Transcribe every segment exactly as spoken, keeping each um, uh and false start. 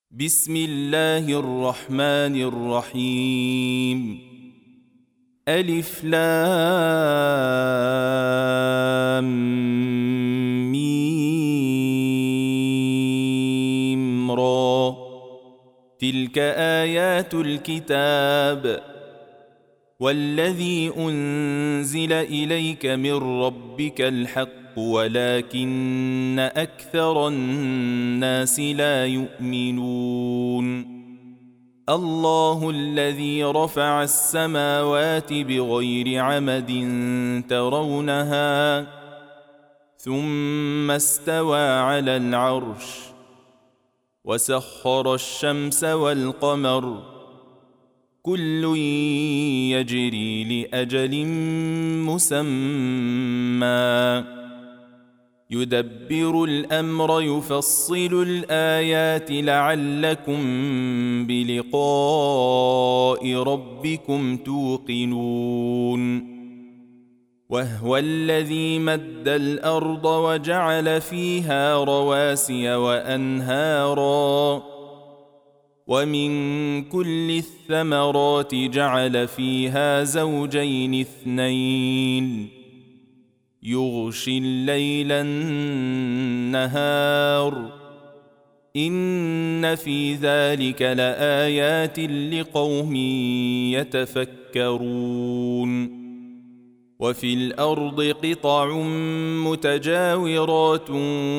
بسم الله الرحمن الرحيم. ألف لام ميم را. تلك آيات الكتاب والذي أنزل إليك من ربك الحق ولكن أكثر الناس لا يؤمنون. الله الذي رفع السماوات بغير عمد ترونها ثم استوى على العرش وسخر الشمس والقمر كل يجري لأجل مسمى يدبر الأمر يفصل الآيات لعلكم بلقاء ربكم توقنون. وهو الذي مد الأرض وجعل فيها رواسي وأنهارا ومن كل الثمرات جعل فيها زوجين اثنين يغشي الليل النهار إن في ذلك لآيات لقوم يتفكرون. وفي الأرض قطع متجاورات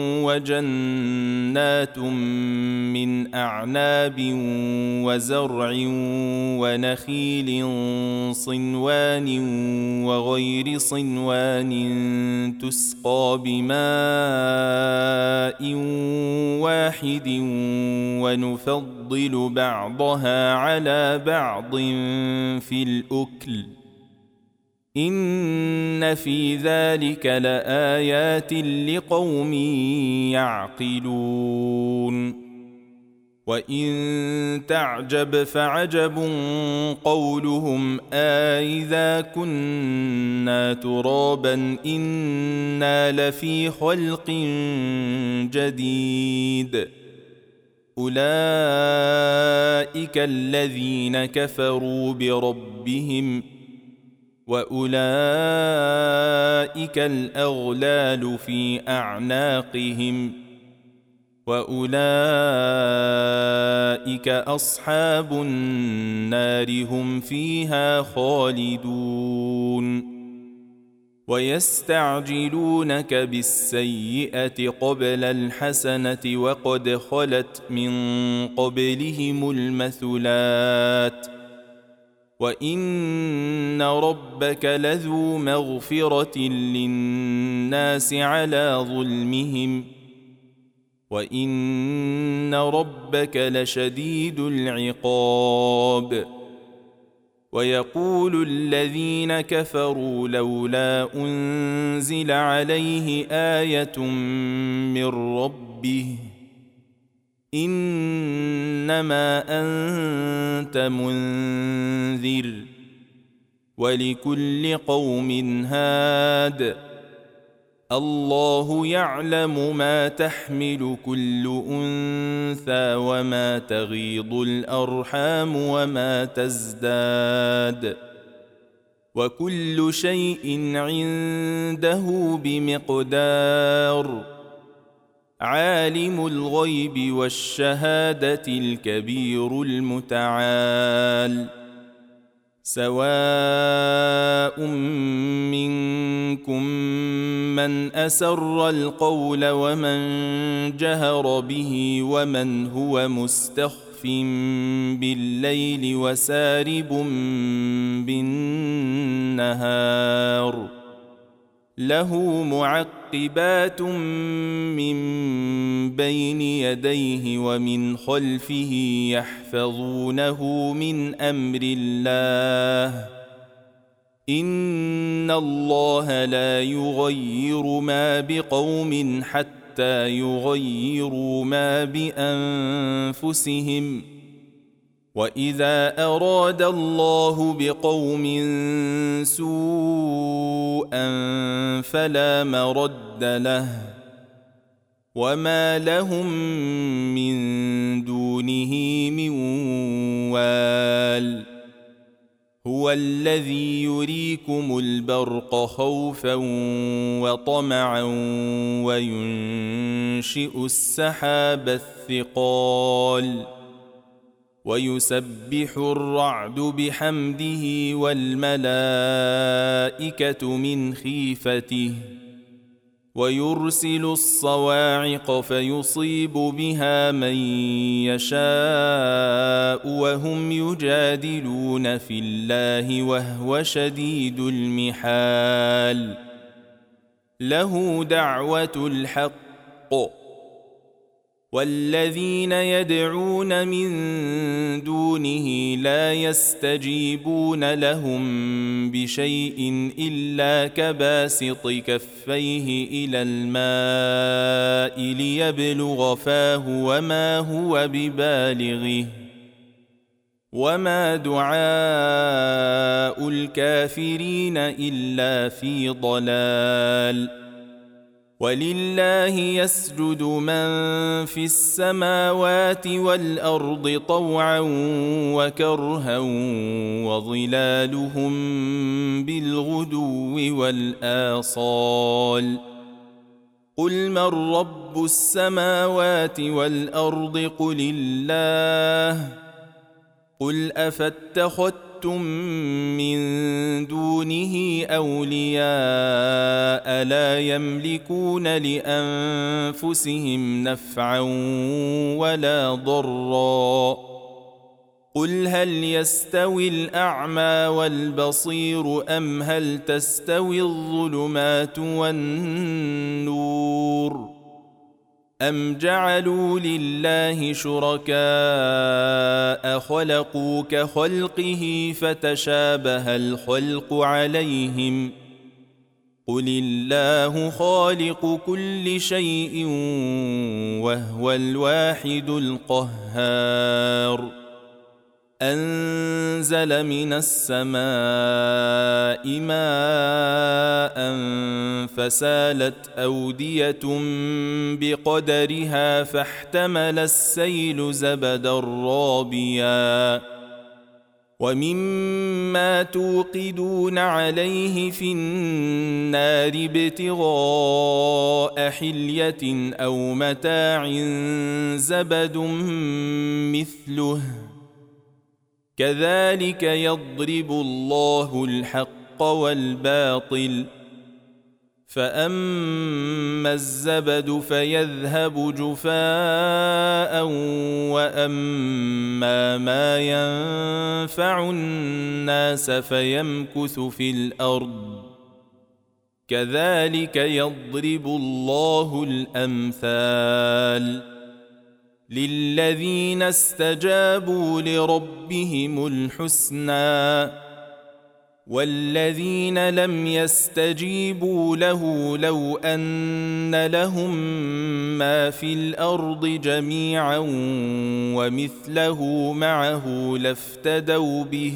وجنات من أعناب وزرع ونخيل صنوان وغير صنوان تسقى بماء واحد ونفضل بعضها على بعض في الأكل إن في ذلك لآيات لقوم يعقلون. وإن تعجب فعجب قولهم أإذا كنا ترابا إنا لفي خلق جديد أولئك الذين كفروا بربهم وأولئك الأغلال في أعناقهم وأولئك أصحاب النار هم فيها خالدون. ويستعجلونك بالسيئة قبل الحسنة وقد خلت من قبلهم المثلات وإن ربك لذو مغفرة للناس على ظلمهم وإن ربك لشديد العقاب. ويقول الذين كفروا لولا أنزل عليه آية من ربه إنما أنت منذر ولكل قوم هاد الله يعلم ما تحمل كل أنثى وما تغيض الأرحام وما تزداد وكل شيء عنده بمقدار. عالم الغيب والشهادة الكبير المتعال. سواء منكم من أسر القول ومن جهر به ومن هو مستخف بالليل وسارب بالنهار له معقبات من بين يديه ومن خلفه يحفظونه من أمر الله إن الله لا يغير ما بقوم حتى يغيروا ما بأنفسهم وإذا أراد الله بقوم سوءا فلا مرد له وما لهم من دونه الجبال هو الذي يريكم البرق خوفا وطمعا وينشئ السحاب الثقال ويسبح الرعد بحمده والملائكة من خيفته ويرسل الصواعق فيصيب بها من يشاء وهم يجادلون في الله وهو شديد المحال له دعوة الحق والذين يدعون من دونه لا يستجيبون لهم بشيء إلا كباسط كفيه إلى الماء ليبلغ فاه وما هو ببالغه وما دعاء الكافرين إلا في ضلال ولله يسجد من في السماوات والأرض طوعا وكرها وظلالهم بالغدو والآصال قل من رب السماوات والأرض قل الله قل أفاتخذتم من دونه أولياء لا يملكون لأنفسهم نفعا ولا ضرا قل هل يستوي الأعمى والبصير أم هل تستوي الظلمات والنور أم جعلوا لله شركاء خلقوا كخلقه فتشابه الخلق عليهم قل الله خالق كل شيء وهو الواحد القهار أنزل من السماء ماء فسالت أودية بقدرها فاحتمل السيل زبدا رابيا ومما توقدون عليه في النار ابتغاء حلية أو متاع زبد مثله كذلك يضرب الله الحق والباطل فأما الزبد فيذهب جفاء وأما ما ينفع الناس فيمكث في الأرض كذلك يضرب الله الأمثال للذين استجابوا لربهم الحسنى والذين لم يستجيبوا له لو أن لهم ما في الأرض جميعا ومثله معه لافتدوا به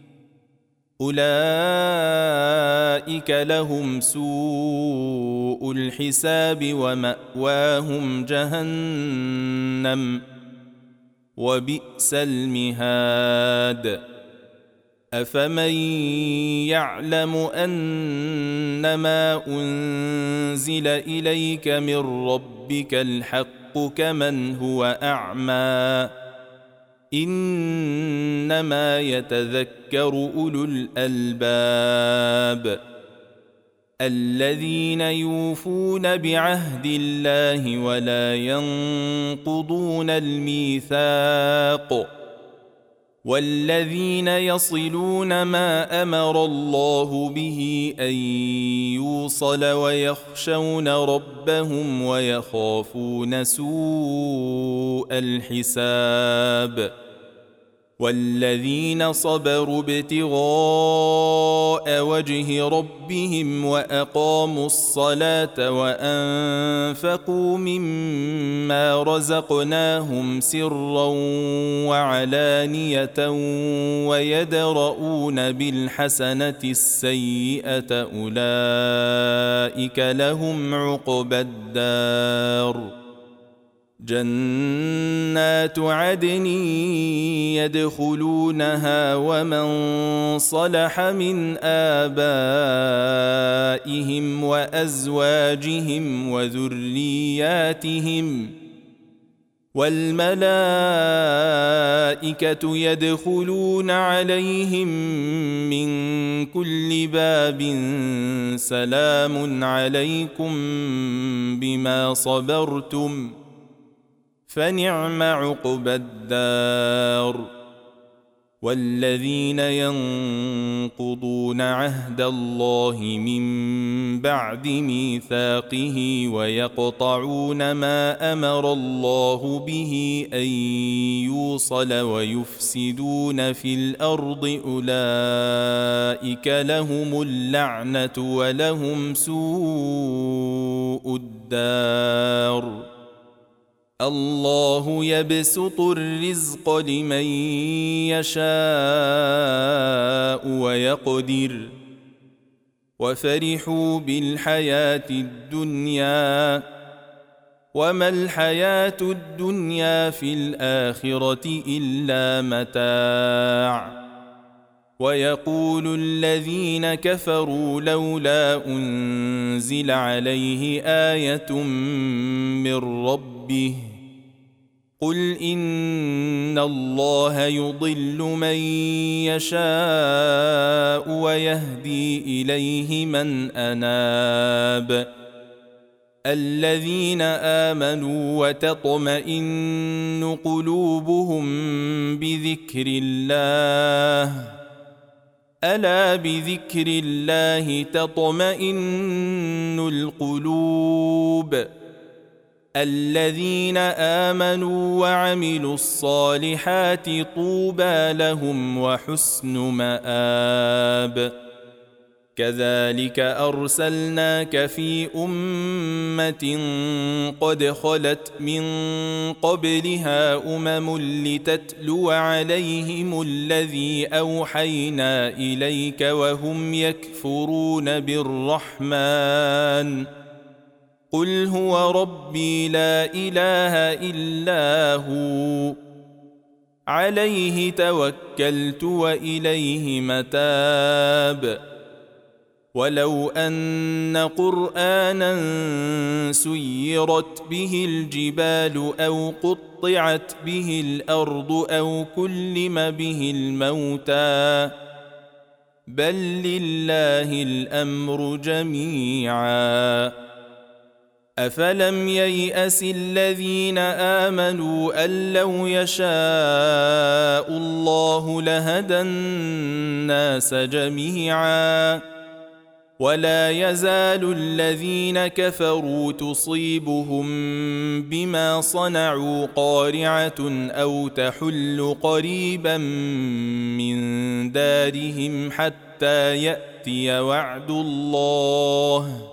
أولئك لهم سوء الحساب ومأواهم جهنم وبئس المهاد أفمن يعلم أنما أنزل إليك من ربك الحق كمن هو أعمى إنما يتذكر أولو الألباب الذين يوفون بعهد الله ولا ينقضون الميثاق والذين يصلون ما أمر الله به أن يوصل ويخشون ربهم ويخافون سوء الحساب والذين صبروا ابتغاء وجه ربهم وأقاموا الصلاة وأنفقوا مما رزقناهم سرا وعلانية ويدرؤون بالحسنة السيئة أولئك لهم عقبى الدار جنات عدن يدخلونها ومن صلح من آبائهم وأزواجهم وذرياتهم والملائكة يدخلون عليهم من كل باب سلام عليكم بما صبرتم فنعم عقبى الدار. والذين ينقضون عهد الله من بعد ميثاقه ويقطعون ما أمر الله به أن يوصل ويفسدون في الأرض أولئك لهم اللعنة ولهم سوء الدار. الله يبسط الرزق لمن يشاء ويقدر وفرحوا بالحياة الدنيا وما الحياة الدنيا في الآخرة إلا متاع. ويقول الذين كفروا لولا أنزل عليه آية من ربه قل إن الله يضل من يشاء ويهدي إليه من أناب. الذين آمنوا وتطمئن قلوبهم بذكر الله ألا بذكر الله تطمئن القلوب. الذين آمنوا وعملوا الصالحات طوبى لهم وحسن مآب. كذلك أرسلناك في أمة قد خلت من قبلها أمم لتتلو عليهم الذي أوحينا إليك وهم يكفرون بالرحمن قل هو ربي لا إله إلا هو عليه توكلت وإليه متاب. ولو أن قرآنا سيرت به الجبال أو قطعت به الأرض أو كلم به الموتى بل لله الأمر جميعا. أفلم ييأس الذين آمنوا أن لو يشاء الله لهدى الناس جميعا ولا يزال الذين كفروا تصيبهم بما صنعوا قارعة أو تحل قريبا من دارهم حتى يأتي وعد الله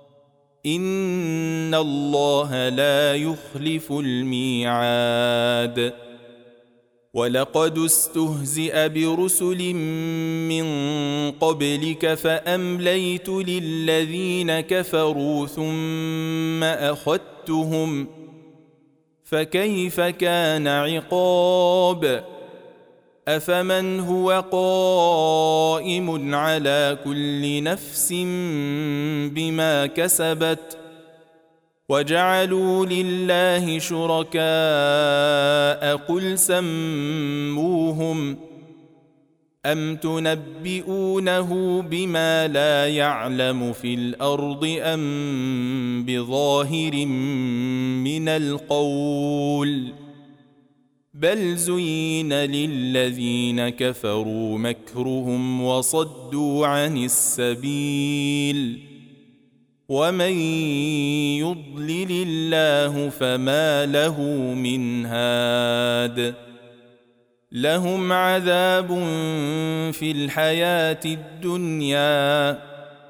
إن الله لا يخلف الميعاد. ولقد استهزئ برسل من قبلك فأمليت للذين كفروا ثم أخذتهم فكيف كان عقاب. أفمن هو قائم على كل نفس بما كسبت وجعلوا لله شركاء قل سموهم أم تنبئونه بما لا يعلم في الأرض أم بظاهر من القول بل زين للذين كفروا مكرهم وصدوا عن السبيل ومن يضلل الله فما له من هاد. لهم عذاب في الحياة الدنيا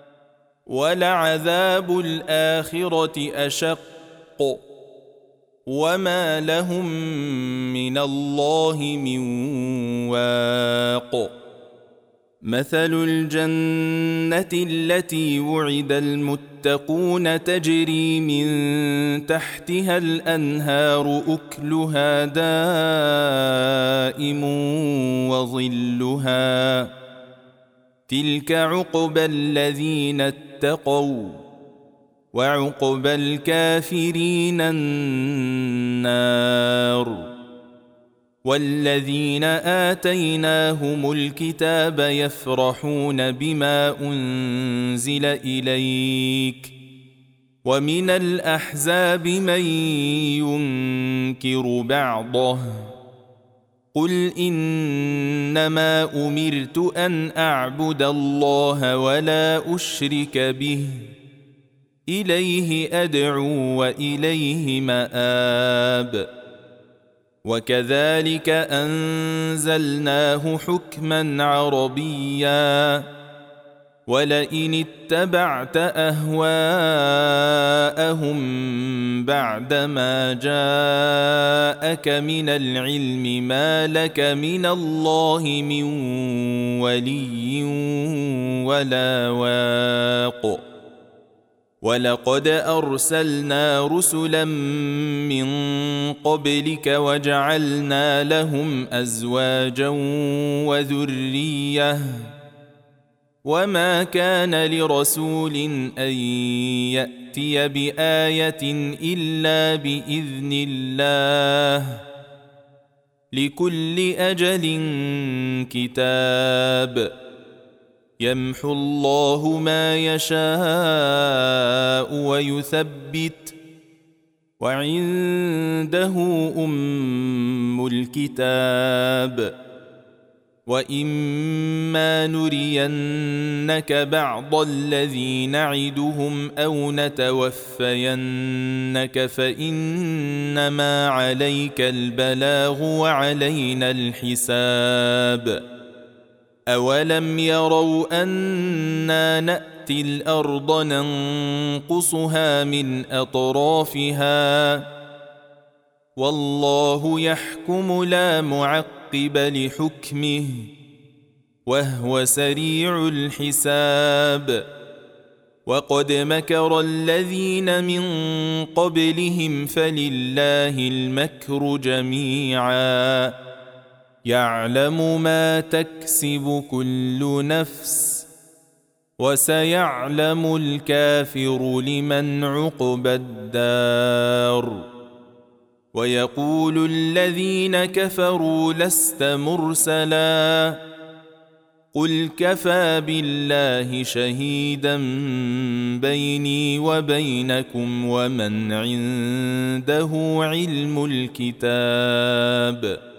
ولعذاب الآخرة أشق وما لهم من الله من واق. مثل الجنة التي وعد المتقون تجري من تحتها الأنهار أكلها دائم وظلها تلك عقبى الذين اتقوا وعقبى الكافرين النار والذين آتيناهم الكتاب يفرحون بما أنزل إليك ومن الأحزاب من ينكر بعضه قل إنما أمرت أن أعبد الله ولا أشرك به إليه أدعو وإليه مآب وكذلك أنزلناه حكما عربيا ولئن اتبعت أهواءهم بعدما جاءك من العلم ما لك من الله من ولي ولا واق ولقد أرسلنا رسلا من قبلك وجعلنا لهم أزواجا وذرية وما كان لرسول أن يأتي بآية إلا بإذن الله لكل أجل كتاب يمحو الله ما يشاء ويثبت وعنده أم الكتاب وإما نرينك بعض الذي نعدهم أو نتوفينك فإنما عليك البلاغ وعلينا الحساب أولم يروا أنا نأتي الأرض ننقصها من أطرافها والله يحكم لا معقب لحكمه وهو سريع الحساب وقد مكر الذين من قبلهم فلله المكر جميعا يعلم ما تكسب كل نفس وسيعلم الكافر لمن عقبى الدار ويقول الذين كفروا لست مرسلا قل كفى بالله شهيدا بيني وبينكم ومن عنده علم الكتاب